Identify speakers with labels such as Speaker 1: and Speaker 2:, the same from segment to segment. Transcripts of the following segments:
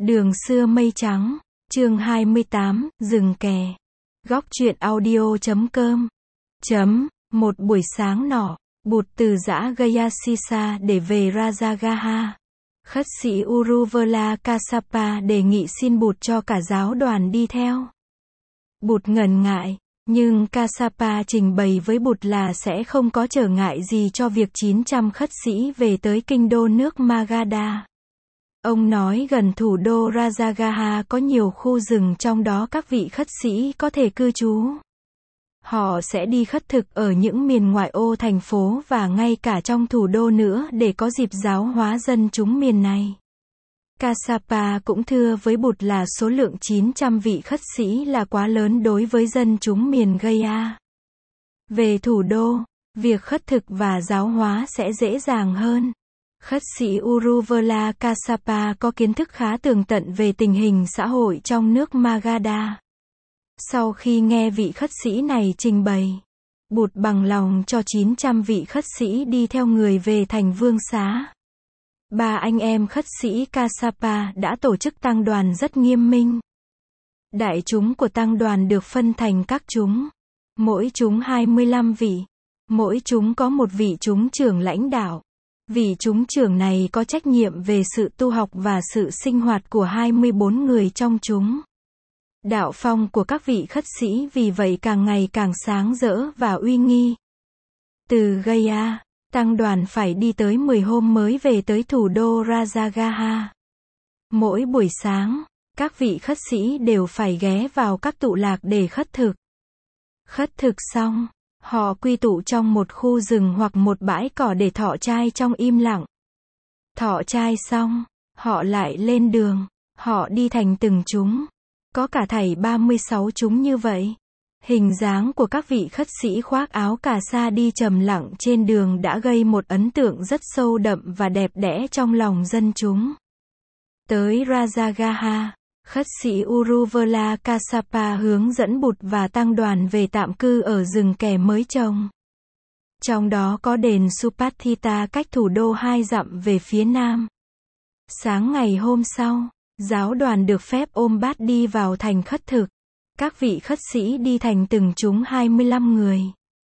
Speaker 1: Đường xưa mây trắng, chương 28, rừng kè. Góc truyện audio.com. Một buổi sáng nọ, Bụt từ dã Gayasisa để về Rajagaha. Khất sĩ Uruvela Kassapa đề nghị xin Bụt cho cả giáo đoàn đi theo. Bụt ngần ngại, nhưng Kassapa trình bày với Bụt là sẽ không có trở ngại gì cho việc 900 khất sĩ về tới kinh đô nước Magadha. Ông nói gần thủ đô Rajagaha có nhiều khu rừng, trong đó các vị khất sĩ có thể cư trú. Họ sẽ đi khất thực ở những miền ngoại ô thành phố và ngay cả trong thủ đô nữa để có dịp giáo hóa dân chúng miền này. Kassapa cũng thưa với Bụt là số lượng 900 vị khất sĩ là quá lớn đối với dân chúng miền Gaya. Về thủ đô, việc khất thực và giáo hóa sẽ dễ dàng hơn. Khất sĩ Uruvela Kassapa có kiến thức khá tường tận về tình hình xã hội trong nước Magadha. Sau khi nghe vị khất sĩ này trình bày, Bụt bằng lòng cho 900 vị khất sĩ đi theo người về thành Vương Xá. Ba anh em khất sĩ Kassapa đã tổ chức tăng đoàn rất nghiêm minh. Đại chúng của tăng đoàn được phân thành các chúng. Mỗi chúng 25 vị. Mỗi chúng có một vị chúng trưởng lãnh đạo. Vị chúng trưởng này có trách nhiệm về sự tu học và sự sinh hoạt của 24 người trong chúng. Đạo phong của các vị khất sĩ vì vậy càng ngày càng sáng rỡ và uy nghi. Từ Gaya, tăng đoàn phải đi tới 10 hôm mới về tới thủ đô Rajagaha. Mỗi buổi sáng, các vị khất sĩ đều phải ghé vào các tụ lạc để khất thực. Khất thực xong, họ quy tụ trong một khu rừng hoặc một bãi cỏ để thọ trai trong im lặng. Thọ trai xong, họ lại lên đường. Họ đi thành từng chúng. Có cả thảy 36 chúng như vậy. Hình dáng của các vị khất sĩ khoác áo cà sa đi trầm lặng trên đường đã gây một ấn tượng rất sâu đậm và đẹp đẽ trong lòng dân chúng. Tới Rajagaha, khất sĩ Uruvela Kassapa hướng dẫn Bụt và tăng đoàn về tạm cư ở rừng kè mới trồng. Trong đó có đền Supathita cách thủ đô 2 dặm về phía nam. Sáng ngày hôm sau, giáo đoàn được phép ôm bát đi vào thành khất thực. Các vị khất sĩ đi thành từng chúng 25 người.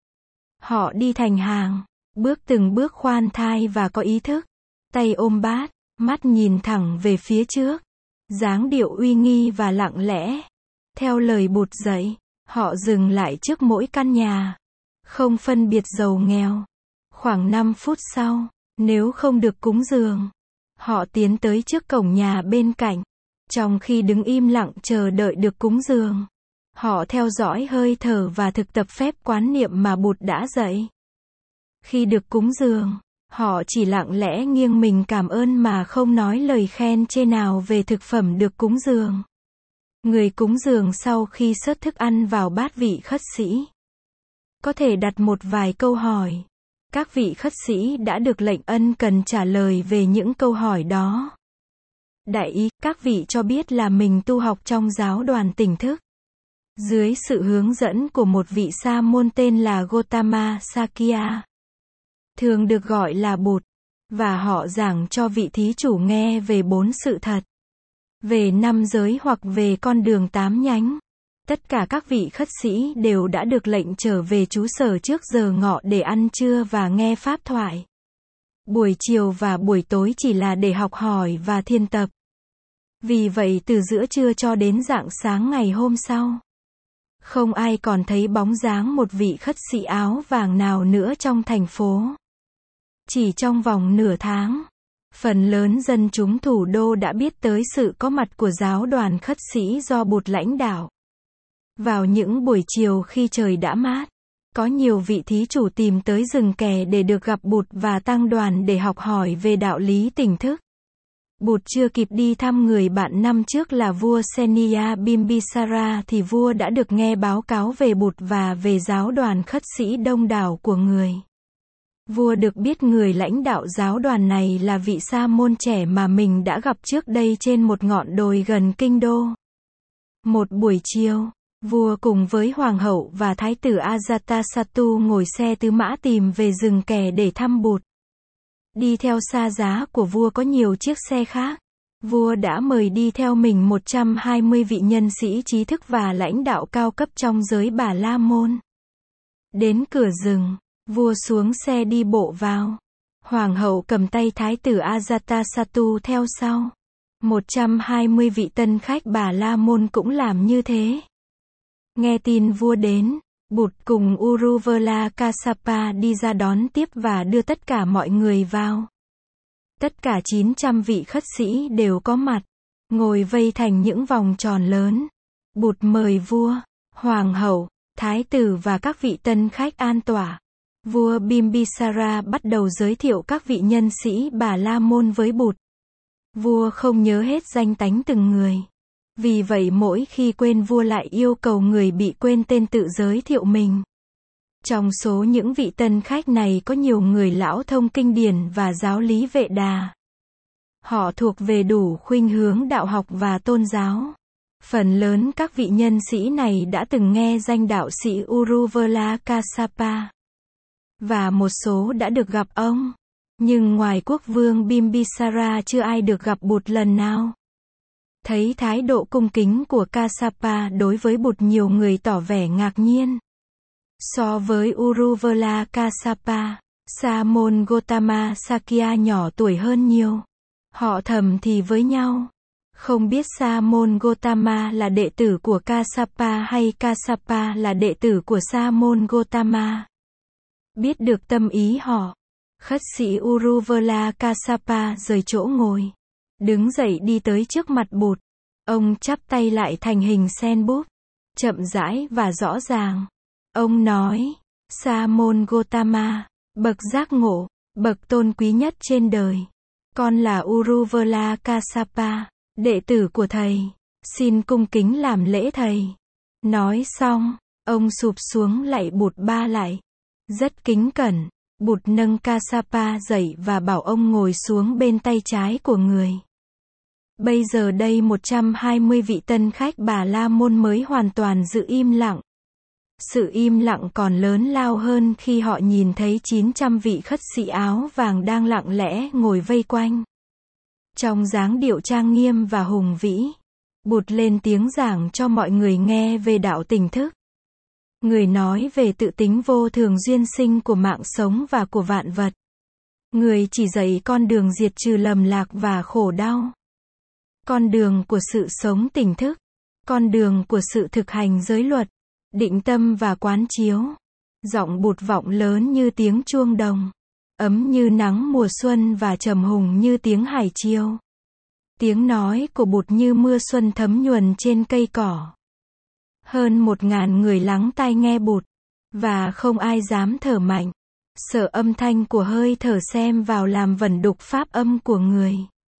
Speaker 1: Họ đi thành hàng, bước từng bước khoan thai và có ý thức. Tay ôm bát, mắt nhìn thẳng về phía trước. Dáng điệu uy nghi và lặng lẽ. Theo lời Bụt dạy, họ dừng lại trước mỗi căn nhà. Không phân biệt giàu nghèo. Khoảng 5 phút sau, nếu không được cúng dường, họ tiến tới trước cổng nhà bên cạnh. Trong khi đứng im lặng chờ đợi được cúng dường, họ theo dõi hơi thở và thực tập phép quán niệm mà Bụt đã dạy. Khi được cúng dường, họ chỉ lặng lẽ nghiêng mình cảm ơn mà không nói lời khen chê nào về thực phẩm được cúng dường. Người cúng dường sau khi xớt thức ăn vào bát vị khất sĩ, có thể đặt một vài câu hỏi. Các vị khất sĩ đã được lệnh ân cần trả lời về những câu hỏi đó. Đại ý, các vị cho biết là mình tu học trong giáo đoàn tỉnh thức. Dưới sự hướng dẫn của một vị sa môn tên là Gotama Sakya, thường được gọi là Bụt, và họ giảng cho vị thí chủ nghe về 4 sự thật, về 5 giới hoặc về con đường 8 nhánh. Tất cả các vị khất sĩ đều đã được lệnh trở về trú sở trước giờ ngọ để ăn trưa và nghe pháp thoại. Buổi chiều và buổi tối chỉ là để học hỏi và thiền tập. Vì vậy từ giữa trưa cho đến rạng sáng ngày hôm sau, không ai còn thấy bóng dáng một vị khất sĩ áo vàng nào nữa trong thành phố. Chỉ trong vòng nửa tháng, phần lớn dân chúng thủ đô đã biết tới sự có mặt của giáo đoàn khất sĩ do Bụt lãnh đạo. Vào những buổi chiều khi trời đã mát, có nhiều vị thí chủ tìm tới rừng kè để được gặp Bụt và tăng đoàn để học hỏi về đạo lý tỉnh thức. Bụt chưa kịp đi thăm người bạn năm trước là vua Seniya Bimbisara thì vua đã được nghe báo cáo về Bụt và về giáo đoàn khất sĩ đông đảo của người. Vua được biết người lãnh đạo giáo đoàn này là vị sa môn trẻ mà mình đã gặp trước đây trên một ngọn đồi gần kinh đô. Một buổi chiều, vua cùng với hoàng hậu và thái tử Ajatasattu ngồi xe tứ mã tìm về rừng kè để thăm Bụt. Đi theo xa giá của vua có nhiều chiếc xe khác. Vua đã mời đi theo mình 120 vị nhân sĩ trí thức và lãnh đạo cao cấp trong giới Bà La Môn. Đến cửa rừng, vua xuống xe đi bộ vào. Hoàng hậu cầm tay thái tử Ajatasattu theo sau. 120 vị tân khách Bà La Môn cũng làm như thế. Nghe tin vua đến, Bụt cùng Uruvela Kassapa đi ra đón tiếp và đưa tất cả mọi người vào. Tất cả 900 vị khất sĩ đều có mặt, ngồi vây thành những vòng tròn lớn. Bụt mời vua, hoàng hậu, thái tử và các vị tân khách an tọa. Vua Bimbisara bắt đầu giới thiệu các vị nhân sĩ Bà La Môn với Bụt. Vua không nhớ hết danh tánh từng người. Vì vậy mỗi khi quên vua lại yêu cầu người bị quên tên tự giới thiệu mình. Trong số những vị tân khách này có nhiều người lão thông kinh điển và giáo lý Vệ Đà. Họ thuộc về đủ khuynh hướng đạo học và tôn giáo. Phần lớn các vị nhân sĩ này đã từng nghe danh đạo sĩ Uruvela Kassapa. Và một số đã được gặp ông. Nhưng ngoài quốc vương Bimbisara chưa ai được gặp Bụt lần nào. Thấy thái độ cung kính của Kassapa đối với Bụt, nhiều người tỏ vẻ ngạc nhiên. So với Uruvela Kassapa, Sa môn Gotama Sakya nhỏ tuổi hơn nhiều. Họ thầm thì với nhau. Không biết Sa môn Gotama là đệ tử của Kassapa hay Kassapa là đệ tử của Sa môn Gotama. Biết được tâm ý họ, khất sĩ Uruvela Kassapa rời chỗ ngồi. Đứng dậy đi tới trước mặt Bụt. Ông chắp tay lại thành hình sen búp. Chậm rãi và rõ ràng. Ông nói, Sa môn Gotama, bậc giác ngộ, bậc tôn quý nhất trên đời. Con là Uruvela Kassapa, đệ tử của thầy. Xin cung kính làm lễ thầy. Nói xong, ông sụp xuống lạy Bụt ba lạy. Rất kính cẩn, Bụt nâng Kassapa dậy và bảo ông ngồi xuống bên tay trái của người. Bây giờ đây 120 vị tân khách Bà La Môn mới hoàn toàn giữ im lặng. Sự im lặng còn lớn lao hơn khi họ nhìn thấy 900 vị khất sĩ áo vàng đang lặng lẽ ngồi vây quanh. Trong dáng điệu trang nghiêm và hùng vĩ, Bụt lên tiếng giảng cho mọi người nghe về đạo tỉnh thức. Người nói về tự tính vô thường duyên sinh của mạng sống và của vạn vật. Người chỉ dạy con đường diệt trừ lầm lạc và khổ đau. Con đường của sự sống tỉnh thức. Con đường của sự thực hành giới luật, định tâm và quán chiếu. Giọng Bụt vọng lớn như tiếng chuông đồng. Ấm như nắng mùa xuân và trầm hùng như tiếng hải chiều. Tiếng nói của Bụt như mưa xuân thấm nhuần trên cây cỏ. Hơn 1000 người lắng tai nghe Bụt. Và không ai dám thở mạnh. Sợ âm thanh của hơi thở xem vào làm vẩn đục pháp âm của người.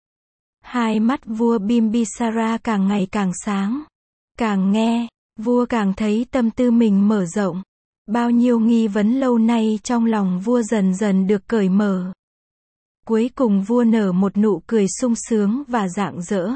Speaker 1: Hai mắt vua Bimbisara càng ngày càng sáng. Càng nghe, vua càng thấy tâm tư mình mở rộng. Bao nhiêu nghi vấn lâu nay trong lòng vua dần dần được cởi mở. Cuối cùng vua nở một nụ cười sung sướng và rạng rỡ.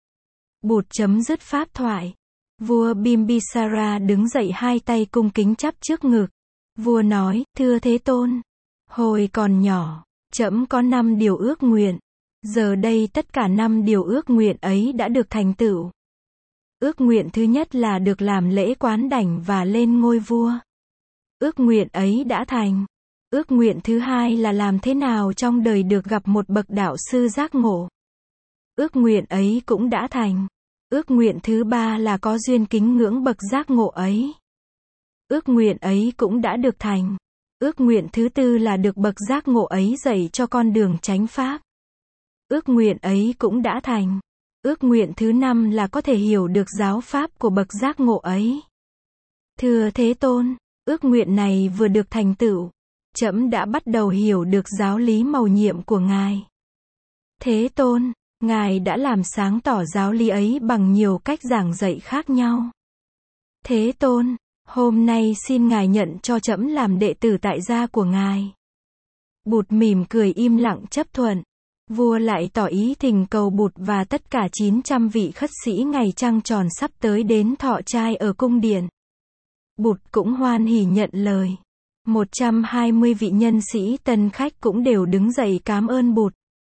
Speaker 1: Bụt chấm dứt pháp thoại. Vua Bimbisara đứng dậy, hai tay cung kính chắp trước ngực. Vua nói, thưa Thế Tôn, hồi còn nhỏ, trẫm có 5 điều ước nguyện. Giờ đây tất cả 5 điều ước nguyện ấy đã được thành tựu. Ước nguyện thứ nhất là được làm lễ quán đảnh và lên ngôi vua. Ước nguyện ấy đã thành. Ước nguyện thứ hai là làm thế nào trong đời được gặp một bậc đạo sư giác ngộ. Ước nguyện ấy cũng đã thành. Ước nguyện thứ ba là có duyên kính ngưỡng bậc giác ngộ ấy. Ước nguyện ấy cũng đã được thành. Ước nguyện thứ tư là được bậc giác ngộ ấy dạy cho con đường chánh pháp. Ước nguyện ấy cũng đã thành. Ước nguyện thứ năm là có thể hiểu được giáo pháp của bậc giác ngộ ấy. Thưa Thế Tôn, ước nguyện này vừa được thành tựu, trẫm đã bắt đầu hiểu được giáo lý mầu nhiệm của Ngài. Thế Tôn, Ngài đã làm sáng tỏ giáo lý ấy bằng nhiều cách giảng dạy khác nhau. Thế Tôn, hôm nay xin Ngài nhận cho trẫm làm đệ tử tại gia của Ngài. Bụt mỉm cười im lặng chấp thuận. Vua lại tỏ ý thỉnh cầu Bụt và tất cả 900 vị khất sĩ ngày trăng tròn sắp tới đến thọ trai ở cung điện. Bụt cũng hoan hỉ nhận lời. 120 vị nhân sĩ tân khách cũng đều đứng dậy cảm ơn Bụt.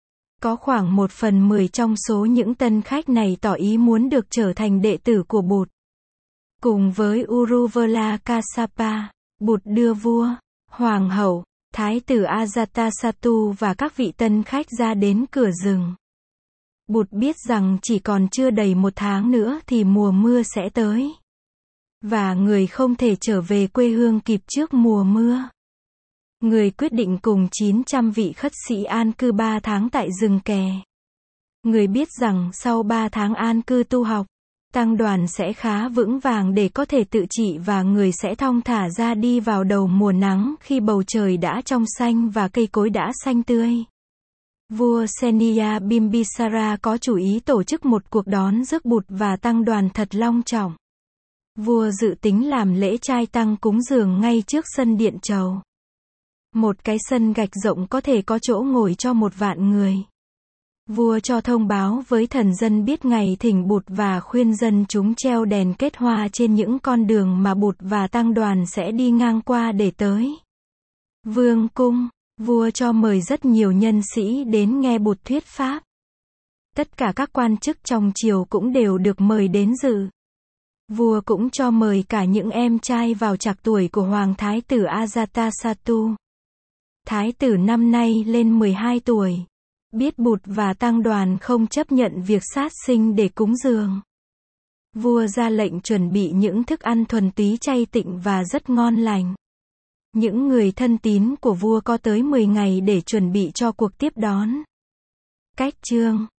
Speaker 1: Có khoảng 1/10 trong số những tân khách này tỏ ý muốn được trở thành đệ tử của Bụt. Cùng với Uruvela Kassapa, Bụt đưa vua, hoàng hậu, thái tử Ajatasattu và các vị tân khách ra đến cửa rừng. Bụt biết rằng chỉ còn chưa đầy 1 tháng nữa thì mùa mưa sẽ tới. Và người không thể trở về quê hương kịp trước mùa mưa. Người quyết định cùng 900 vị khất sĩ an cư 3 tháng tại rừng kè. Người biết rằng sau 3 tháng an cư tu học, tăng đoàn sẽ khá vững vàng để có thể tự trị và người sẽ thong thả ra đi vào đầu mùa nắng khi bầu trời đã trong xanh và cây cối đã xanh tươi. Vua Seniya Bimbisara có chủ ý tổ chức một cuộc đón rước Bụt và tăng đoàn thật long trọng. Vua dự tính làm lễ trai tăng cúng dường ngay trước sân điện chầu. Một cái sân gạch rộng có thể có chỗ ngồi cho 1 vạn người. Vua cho thông báo với thần dân biết ngày thỉnh Bụt và khuyên dân chúng treo đèn kết hoa trên những con đường mà Bụt và tăng đoàn sẽ đi ngang qua để tới. Vương cung, vua cho mời rất nhiều nhân sĩ đến nghe Bụt thuyết pháp. Tất cả các quan chức trong triều cũng đều được mời đến dự. Vua cũng cho mời cả những em trai vào trạc tuổi của Hoàng Thái tử Ajatasattu. Thái tử năm nay lên 12 tuổi. Biết Bụt và tăng đoàn không chấp nhận việc sát sinh để cúng dường. Vua ra lệnh chuẩn bị những thức ăn thuần túy chay tịnh và rất ngon lành. Những người thân tín của vua có tới 10 ngày để chuẩn bị cho cuộc tiếp đón. Cách chương